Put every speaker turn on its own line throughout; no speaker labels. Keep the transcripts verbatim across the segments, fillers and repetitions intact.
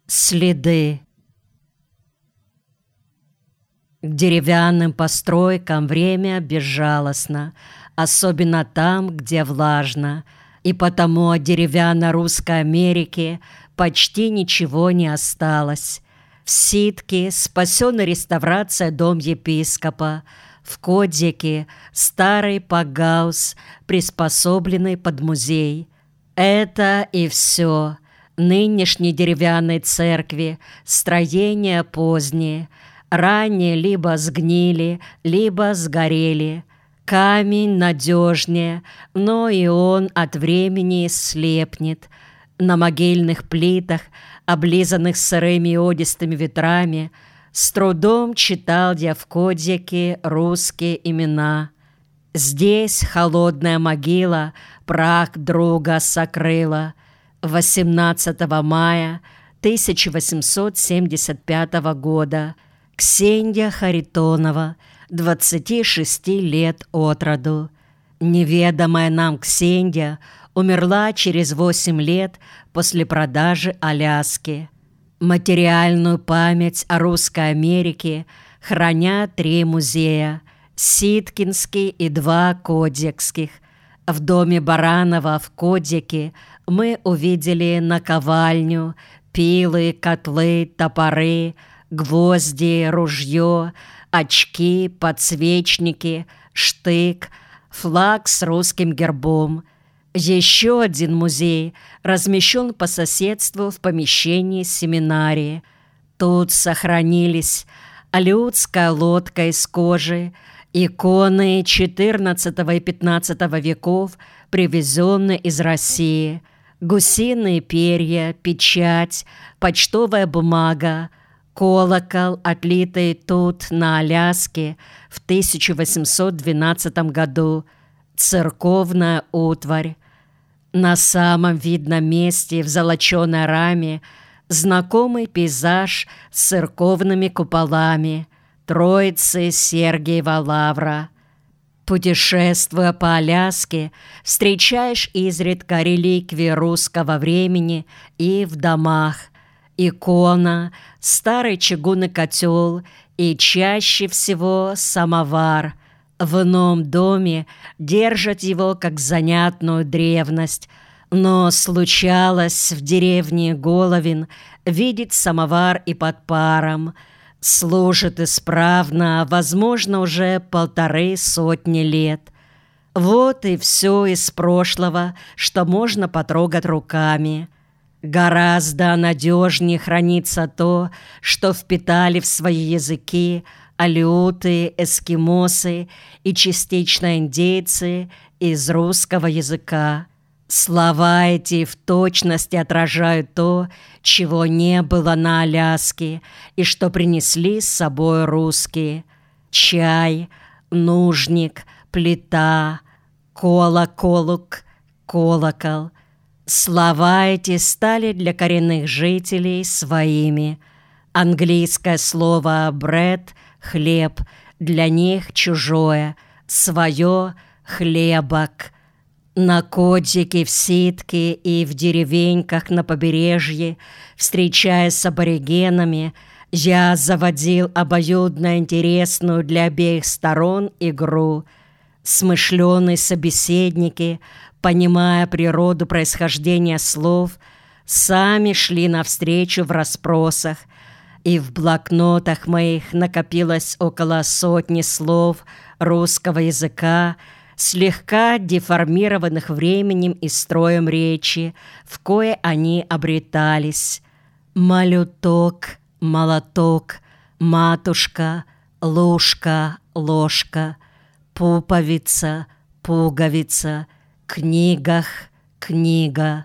Следы. К деревянным постройкам время безжалостно, особенно там, где влажно, и потому от деревянно-русской Америки почти ничего не осталось. В Ситке спасена реставрация дом епископа, в Кодзике старый пакгаус, приспособленный под музей. Это и все. Нынешней деревянной церкви строения поздние, ранее либо сгнили, либо сгорели. Камень надежнее, но и он от времени слепнет. На могильных плитах, облизанных сырыми одистыми ветрами, с трудом читал я в Кодзике русские имена. Здесь холодная могила прах друга сокрыла. восемнадцатого мая тысяча восемьсот семьдесят пятого года Ксения Харитонова, двадцати шести лет от роду. Неведомая нам Ксения умерла через восемь лет после продажи Аляски. Материальную память о русской Америке хранят три музея – Ситкинский и два Кодзикских. В доме Баранова в Кодзике мы увидели наковальню, пилы, котлы, топоры, гвозди, ружье, очки, подсвечники, штык, флаг с русским гербом. Еще один музей размещен по соседству в помещении семинарии. Тут сохранились алеутская лодка из кожи, иконы четырнадцатого и пятнадцатого веков, привезенные из России, гусиные перья, печать, почтовая бумага, колокол, отлитый тут, на Аляске, в тысяча восемьсот двенадцатом году, церковная утварь. На самом видном месте в золоченой раме знакомый пейзаж с церковными куполами, Троицы Сергиева Лавра. Путешествуя по Аляске, встречаешь изредка реликвии русского времени и в домах. Икона, старый чугунный котел и чаще всего самовар. В ином доме держат его как занятную древность, но случалось в деревне Головин видеть самовар и под паром. Служит исправно, возможно, уже полторы сотни лет. Вот и все из прошлого, что можно потрогать руками. Гораздо надежнее хранится то, что впитали в свои языки алеуты, эскимосы и частично индейцы из русского языка. Слова эти в точности отражают то, чего не было на Аляске и что принесли с собой русские. Чай, нужник, плита, колоколук, колокол. Слова эти стали для коренных жителей своими. Английское слово «бред» — хлеб, для них чужое, свое — хлебок. На Кодзике, в Ситке и в деревеньках на побережье, встречаясь с аборигенами, я заводил обоюдно интересную для обеих сторон игру. Смышленые собеседники, понимая природу происхождения слов, сами шли навстречу в расспросах, и в блокнотах моих накопилось около сотни слов русского языка, слегка деформированных временем и строем речи, в кое они обретались. Малюток, молоток, матушка, лужка, ложка, пуповица, пуговица, книгах, книга,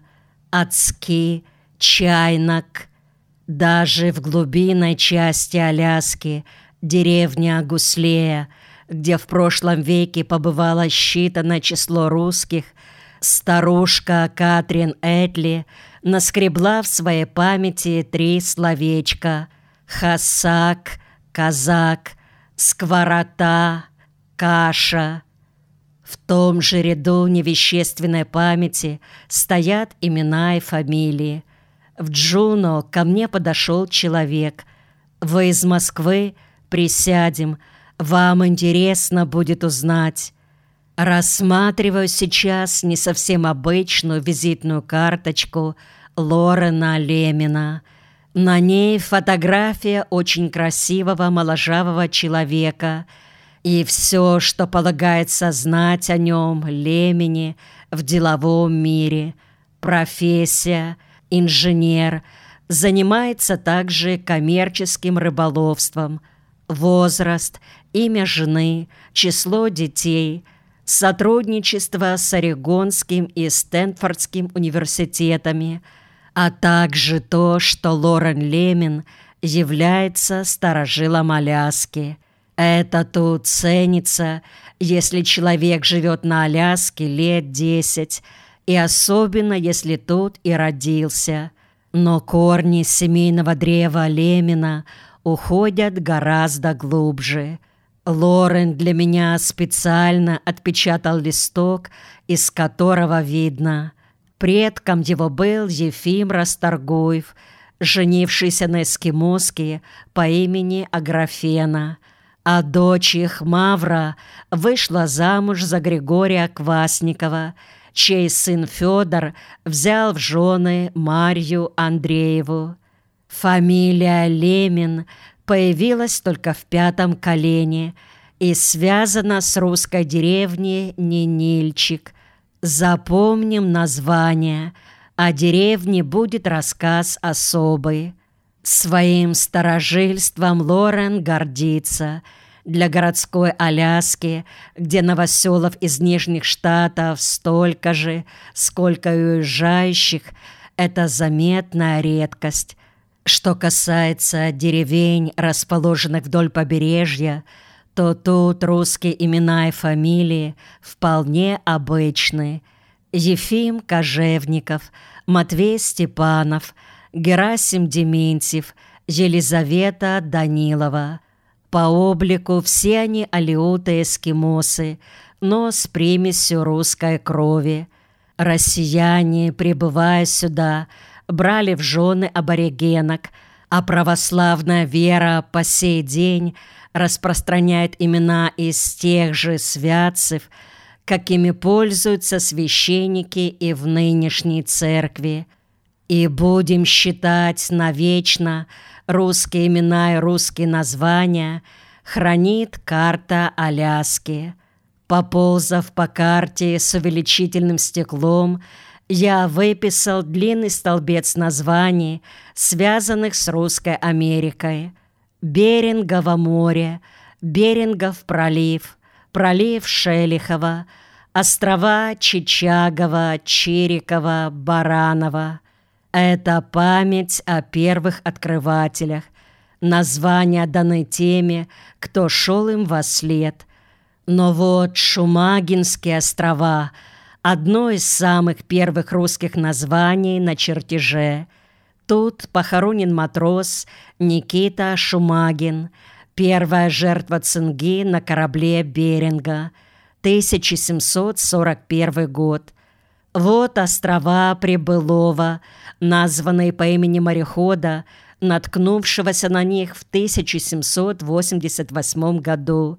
отски, чайник. Даже в глубинной части Аляски, деревня Гуслея, где в прошлом веке побывало считанное число русских, старушка Катрин Этли наскребла в своей памяти три словечка: хасак, казак, скворота, каша. В том же ряду невещественной памяти стоят имена и фамилии. В Джуно ко мне подошел человек. «Вы из Москвы? Присядем. Вам интересно будет узнать». Рассматриваю сейчас не совсем обычную визитную карточку Лорена Лемина. На ней фотография очень красивого моложавого человека, и все, что полагается знать о нем, Лемине, в деловом мире. Профессия, инженер, занимается также коммерческим рыболовством. Возраст, имя жены, число детей, сотрудничество с Орегонским и Стэнфордским университетами, а также то, что Лорен Лемин является старожилом Аляски. Это тут ценится, если человек живет на Аляске лет десять, и особенно, если тут и родился. Но корни семейного древа Лемина уходят гораздо глубже. Лорен для меня специально отпечатал листок, из которого видно: предком его был Ефим Расторгуев, женившийся на эскимоске по имени Аграфена, а дочь их Мавра вышла замуж за Григория Квасникова, чей сын Федор взял в жены Марью Андрееву. Фамилия Лемин появилась только в пятом колене и связана с русской деревней Нинильчик. Запомним название, о деревне будет рассказ особый. Своим старожильством Лорен гордится. Для городской Аляски, где новоселов из Нижних Штатов столько же, сколько и уезжающих, это заметная редкость. Что касается деревень, расположенных вдоль побережья, то тут русские имена и фамилии вполне обычны. Ефим Кожевников, Матвей Степанов, Герасим Дементьев, Елизавета Данилова. По облику все они алеуты-эскимосы, но с примесью русской крови. Россияне, прибывая сюда, брали в жены аборигенок, а православная вера по сей день распространяет имена из тех же святцев, какими пользуются священники и в нынешней церкви. И будем считать навечно русские имена и русские названия хранит карта Аляски. Поползав по карте с увеличительным стеклом, я выписал длинный столбец названий, связанных с Русской Америкой. Берингово море, Берингов пролив, пролив Шелихова, острова Чичагова, Чирикова, Баранова. Это память о первых открывателях. Названия даны теми, кто шел им вослед. Но вот Шумагинские острова – одно из самых первых русских названий на чертеже. Тут похоронен матрос Никита Шумагин, первая жертва цинги на корабле Беринга, тысяча семьсот сорок первый год. Вот острова Прибылова, названные по имени морехода, наткнувшегося на них в тысяча семьсот восемьдесят восьмом году.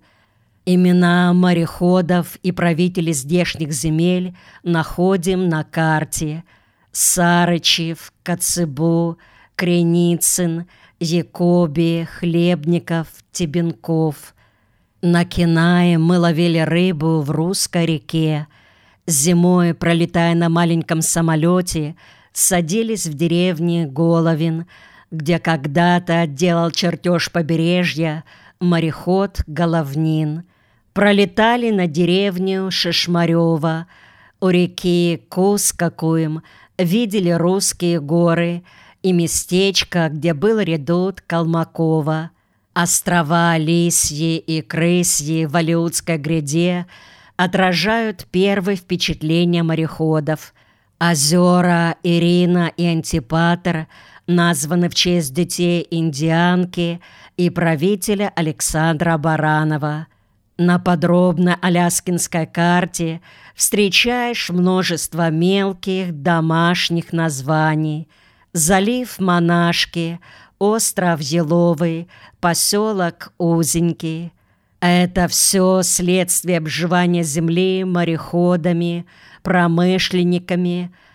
Имена мореходов и правителей здешних земель находим на карте: Сарычев, Коцебу, Креницын, Якоби, Хлебников, Тебенков. На Кинае мы ловили рыбу в Русской реке. Зимой, пролетая на маленьком самолете, садились в деревне Головин, где когда-то делал чертеж побережья мореход Головнин. Пролетали на деревню Шишмарева. У реки Кускакуем видели русские горы и местечко, где был редут Калмакова. Острова Лисьи и Крысьи в Алеутской гряде отражают первые впечатления мореходов. Озера Ирина и Антипатр названы в честь детей индианки и правителя Александра Баранова. На подробной аляскинской карте встречаешь множество мелких домашних названий: залив Монашки, остров Еловый, поселок Узенький. Это все следствие обживания земли мореходами, промышленниками,